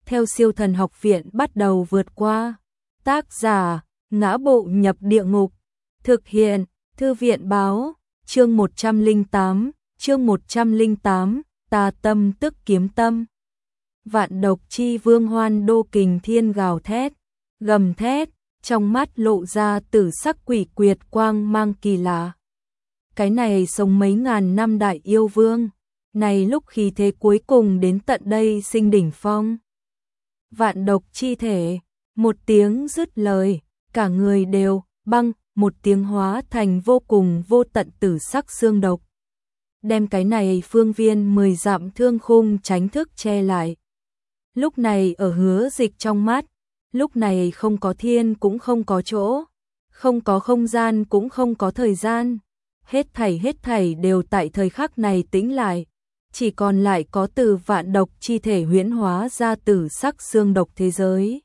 theo Siêu Thần Học Viện bắt đầu vượt qua. Tác giả: Ngã Bộ Nhập Địa Ngục. Thực hiện: Thư viện báo. Chương 108, Tà Tâm Tức Kiếm Tâm. Vạn độc chi vương Hoan Đô Kình Thiên gào thét, gầm thét, trong mắt lộ ra tử sắc quỷ quyệt quang mang kỳ lạ. Cái này sống mấy ngàn năm đại yêu vương, này lúc khí thế cuối cùng đến tận đây sinh đỉnh phong. Vạn độc chi thể, một tiếng dứt lời, cả người đều băng, một tiếng hóa thành vô cùng vô tận tử sắc xương độc. Đem cái này phương viên 10 dặm thương khung tránh thức che lại. Lúc này ở Hứa Dịch trong mắt, lúc này không có thiên cũng không có chỗ, không có không gian cũng không có thời gian. Hết thảy đều tại thời khắc này tĩnh lại, chỉ còn lại có từ vạn độc chi thể huyễn hóa ra tử sắc xương độc thế giới.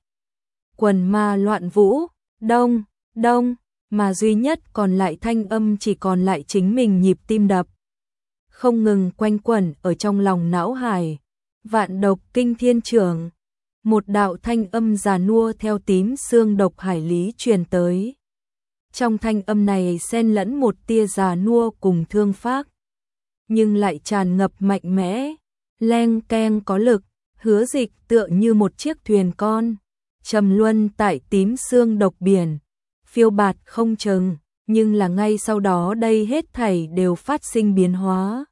Quần ma loạn vũ, đông, đông, mà duy nhất còn lại thanh âm chỉ còn lại chính mình nhịp tim đập. Không ngừng quanh quẩn ở trong lòng não hải. Vạn độc kinh thiên trưởng. Một đạo thanh âm già nua theo tím xương độc hải lý truyền tới. Trong thanh âm này xen lẫn một tia già nua cùng thương phác, nhưng lại tràn ngập mạnh mẽ, leng keng có lực. Hứa Dịch tựa như một chiếc thuyền con, trầm luân tại tím xương độc biển, phiêu bạt không chừng, nhưng là ngay sau đó đây hết thảy đều phát sinh biến hóa.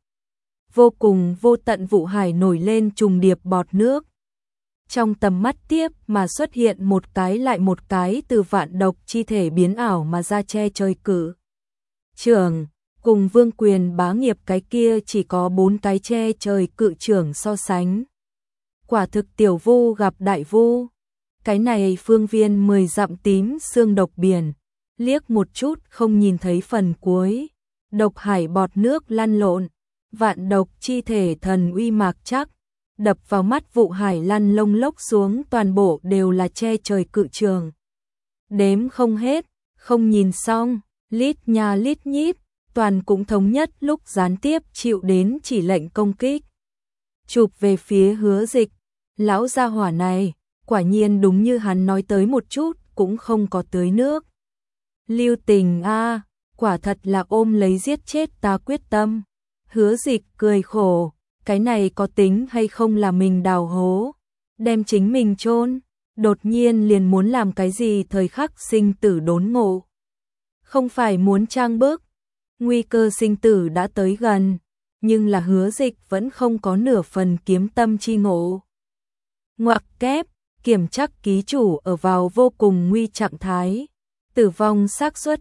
Vô cùng vô tận vụ hải nổi lên trùng điệp bọt nước. Trong tầm mắt tiếp mà xuất hiện một cái lại một cái từ vạn độc chi thể biến ảo mà ra che trời cử trưởng, cùng vương quyền bá nghiệp cái kia chỉ có 4 cái che trời cự trưởng so sánh. Quả thực tiểu vu gặp đại vu. Cái này phương viên 10 dặm tím xương độc biển, liếc một chút không nhìn thấy phần cuối. Độc hải bọt nước lăn lộn, vạn độc chi thể thần uy mạc chắc, đập vào mắt vụ hải lăn lông lốc xuống, toàn bộ đều là che trời cự trường. Đếm không hết, không nhìn xong, lít nha lít nhít, toàn cũng thống nhất lúc gián tiếp chịu đến chỉ lệnh công kích. Chụp về phía Hứa Dịch, lão gia hỏa này, quả nhiên đúng như hắn nói tới một chút, cũng không có tưới nước. Lưu tình a, quả thật là ôm lấy giết chết ta quyết tâm. Hứa Dịch cười khổ, cái này có tính hay không là mình đào hố, đem chính mình chôn, đột nhiên liền muốn làm cái gì thời khắc sinh tử đốn ngộ. Không phải muốn trang bức, nguy cơ sinh tử đã tới gần, nhưng là Hứa Dịch vẫn không có nửa phần kiếm tâm chi ngộ. Ngoặc kép, kiểm trắc ký chủ ở vào vô cùng nguy trạng thái, tử vong xác suất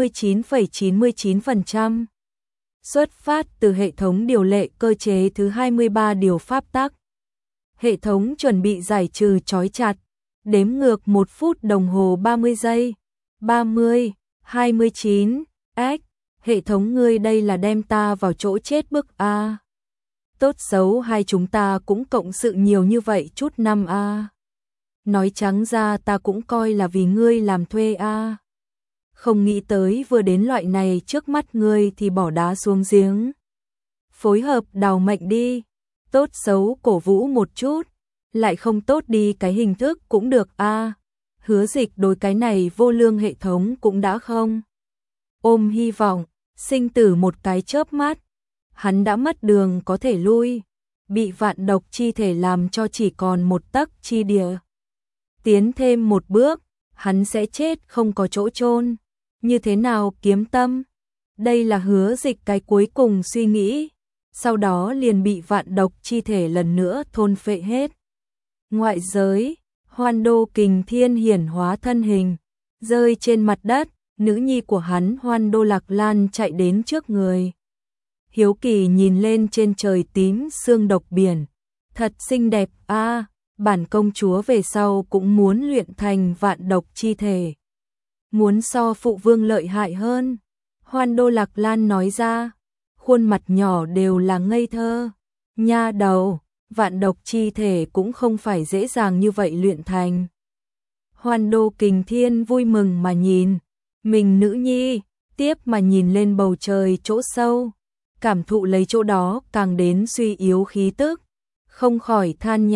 99,99%. Xuất phát từ hệ thống điều lệ cơ chế thứ 23 điều pháp tắc. Hệ thống chuẩn bị giải trừ trói chặt, đếm ngược 1 phút đồng hồ 30 giây. 30, 29, hệ thống ngươi đây là đem ta vào chỗ chết bức a. Tốt xấu hai chúng ta cũng cộng sự nhiều như vậy chút năm a. Nói trắng ra ta cũng coi là vì ngươi làm thuê a. Không nghĩ tới vừa đến loại này trước mắt ngươi thì bỏ đá xuống giếng. Phối hợp đào mệnh đi, tốt xấu cổ vũ một chút, lại không tốt đi cái hình thức cũng được a. Hứa Dịch đối cái này vô lương hệ thống cũng đã không ôm hy vọng, sinh tử một cái chớp mắt, hắn đã mất đường có thể lui, bị vạn độc chi thể làm cho chỉ còn một tấc chi địa. Tiến thêm một bước, hắn sẽ chết không có chỗ chôn. Như thế nào kiếm tâm? Đây là Hứa Dịch cái cuối cùng suy nghĩ, sau đó liền bị vạn độc chi thể lần nữa thôn phệ hết. Ngoại giới, Hoan Đô Kình Thiên hiển hóa thân hình, rơi trên mặt đất, nữ nhi của hắn Hoan Đô Lạc Lan chạy đến trước người. Hiếu kỳ nhìn lên trên trời tím xương độc biển, thật xinh đẹp a, bản công chúa về sau cũng muốn luyện thành vạn độc chi thể. Muốn so phụ vương lợi hại hơn. Hoan Đô Lạc Lan nói ra, khuôn mặt nhỏ đều là ngây thơ. Nha đầu, vạn độc chi thể cũng không phải dễ dàng như vậy luyện thành. Hoan Đô Kình Thiên vui mừng mà nhìn, mình nữ nhi, tiếp mà nhìn lên bầu trời chỗ sâu, cảm thụ lấy chỗ đó càng đến suy yếu khí tức, không khỏi than nhẹ,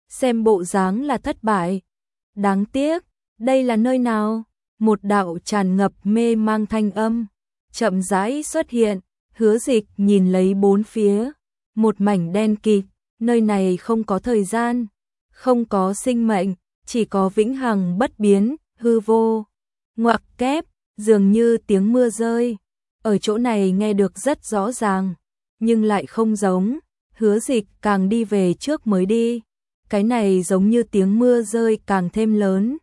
xem bộ dáng là thất bại. Đáng tiếc, đây là nơi nào? Một đạo tràn ngập mê mang thanh âm chậm rãi xuất hiện, Hứa Dịch nhìn lấy bốn phía, một mảnh đen kịt, nơi này không có thời gian, không có sinh mệnh, chỉ có vĩnh hằng bất biến, hư vô. Ngoặc kép, dường như tiếng mưa rơi, ở chỗ này nghe được rất rõ ràng, nhưng lại không giống. Hứa Dịch càng đi về trước mới đi, cái này giống như tiếng mưa rơi càng thêm lớn.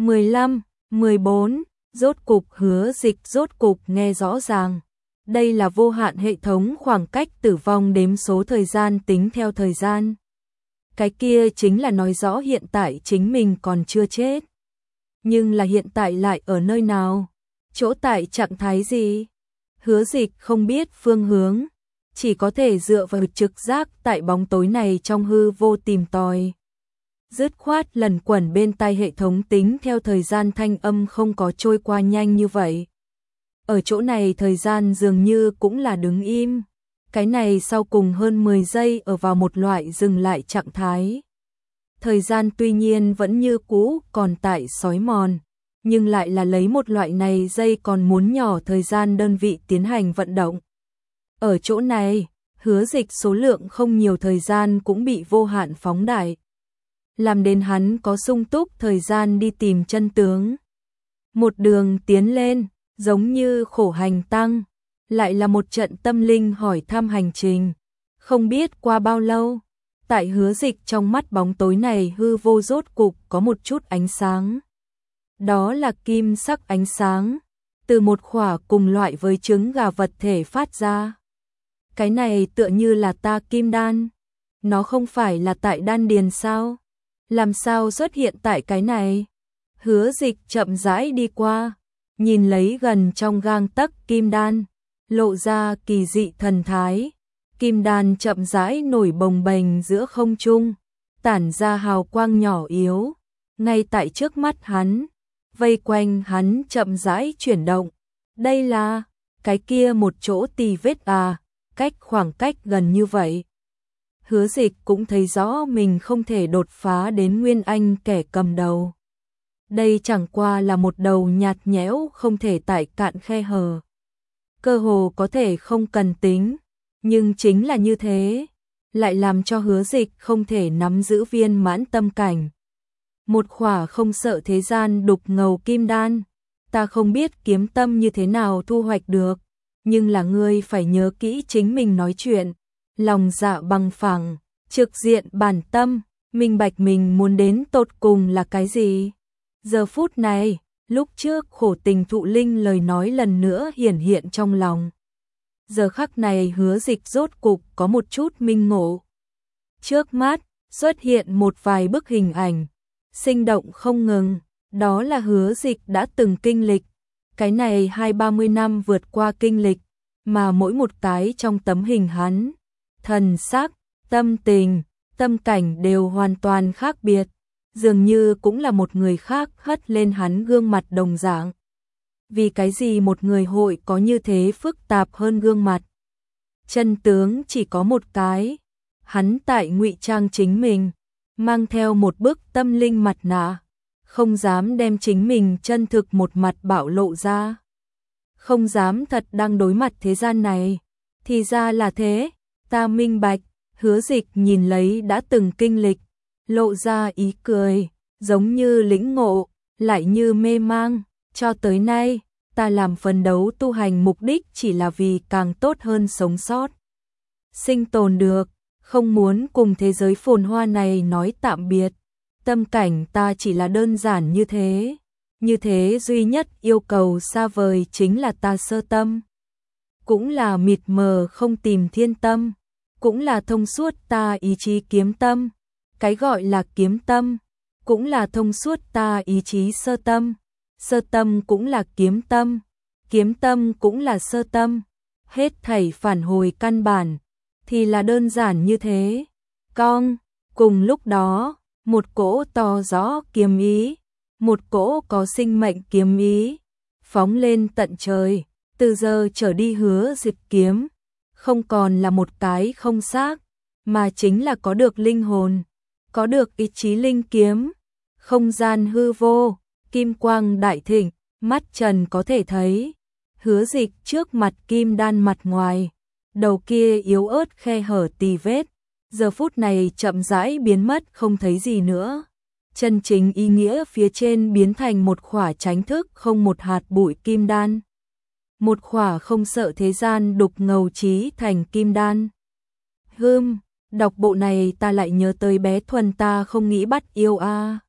15, 14, rốt cục Hứa Dịch rốt cục nghe rõ ràng. Đây là vô hạn hệ thống khoảng cách tử vong đếm số thời gian tính theo thời gian. Cái kia chính là nói rõ hiện tại chính mình còn chưa chết. Nhưng là hiện tại lại ở nơi nào? Chỗ tại trạng thái gì? Hứa Dịch không biết phương hướng, chỉ có thể dựa vào trực giác tại bóng tối này trong hư vô tìm tòi. Dứt khoát lần quẩn bên tai hệ thống tính theo thời gian thanh âm không có trôi qua nhanh như vậy. Ở chỗ này thời gian dường như cũng là đứng im. Cái này sau cùng hơn 10 giây ở vào một loại dừng lại trạng thái. Thời gian tuy nhiên vẫn như cũ còn tại sói mòn, nhưng lại là lấy một loại này giây còn muốn nhỏ thời gian đơn vị tiến hành vận động. Ở chỗ này, Hứa Dịch số lượng không nhiều thời gian cũng bị vô hạn phóng đại, làm đến hắn có sung túc thời gian đi tìm chân tướng. Một đường tiến lên, giống như khổ hành tăng, lại là một trận tâm linh hỏi thăm hành trình. Không biết qua bao lâu, tại Hứa Dịch trong mắt bóng tối này hư vô rốt cục có một chút ánh sáng. Đó là kim sắc ánh sáng, từ một khỏa cùng loại với trứng gà vật thể phát ra. Cái này tựa như là ta kim đan, nó không phải là tại đan điền sao? Làm sao xuất hiện tại cái này? Hứa Dịch chậm rãi đi qua, nhìn lấy gần trong gang tấc kim đan, lộ ra kỳ dị thần thái. Kim đan chậm rãi nổi bồng bềnh giữa không trung, tản ra hào quang nhỏ yếu, ngay tại trước mắt hắn, vây quanh hắn chậm rãi chuyển động. Đây là cái kia một chỗ tì vết à, cách khoảng cách gần như vậy. Hứa Dịch cũng thấy rõ mình không thể đột phá đến Nguyên Anh kẻ cầm đầu. Đây chẳng qua là một đầu nhạt nhẽo không thể tại cạn khe hở. Cơ hồ có thể không cần tính, nhưng chính là như thế, lại làm cho Hứa Dịch không thể nắm giữ viên mãn tâm cảnh. Một khỏa không sợ thế gian đục ngầu kim đan, ta không biết kiếm tâm như thế nào thu hoạch được, nhưng là ngươi phải nhớ kỹ chính mình nói chuyện, lòng dạ bằng phẳng, trực diện bản tâm, minh bạch mình muốn đến tột cùng là cái gì. Giờ phút này, lúc trước khổ tình thụ linh lời nói lần nữa hiển hiện trong lòng. Giờ khắc này Hứa Dịch rốt cục có một chút minh ngộ. Trước mắt, xuất hiện một vài bức hình ảnh, sinh động không ngừng, đó là Hứa Dịch đã từng kinh lịch. Cái này 20-30 năm vượt qua kinh lịch, mà mỗi một cái trong tấm hình hắn, thần sắc, tâm tình, tâm cảnh đều hoàn toàn khác biệt, dường như cũng là một người khác hất lên hắn gương mặt đồng dạng. Vì cái gì một người hội có như thế phức tạp hơn gương mặt? Chân tướng chỉ có một cái, hắn tại ngụy trang chính mình, mang theo một bức tâm linh mặt nạ, không dám đem chính mình chân thực một mặt bạo lộ ra. Không dám thật đang đối mặt thế gian này. Thì ra là thế, ta minh bạch. Hứa Dịch nhìn lấy đã từng kinh lịch, lộ ra ý cười, giống như lĩnh ngộ, lại như mê mang. Cho tới nay, ta làm phấn đấu tu hành mục đích chỉ là vì càng tốt hơn sống sót, sinh tồn được, không muốn cùng thế giới phồn hoa này nói tạm biệt. Tâm cảnh ta chỉ là đơn giản như thế. Như thế duy nhất yêu cầu xa vời chính là ta sơ tâm. Cũng là mịt mờ không tìm thiên tâm. Cũng là thông suốt ta ý chí kiếm tâm. Cái gọi là kiếm tâm, cũng là thông suốt ta ý chí sơ tâm. Sơ tâm cũng là kiếm tâm. Kiếm tâm cũng là sơ tâm. Hết thảy phản hồi căn bản, thì là đơn giản như thế. Con, cùng lúc đó, một cỗ to rõ kiếm ý, một cỗ có sinh mệnh kiếm ý, phóng lên tận trời, từ giờ trở đi Hứa Dịch kiếm, không còn là một cái không xác, mà chính là có được linh hồn. có được ý chí linh kiếm, không gian hư vô, kim quang đại thịnh, mắt Trần có thể thấy, Hứa Dịch trước mặt kim đan mặt ngoài, đầu kia yếu ớt khe hở tì vết, giờ phút này chậm rãi biến mất không thấy gì nữa. Chân chính ý nghĩa phía trên biến thành một khỏa chánh thức không một hạt bụi kim đan. Một khỏa không sợ thế gian đục ngầu trí thành kim đan. Đọc bộ này ta lại nhớ tới bé Thuần ta không nghĩ bắt yêu a.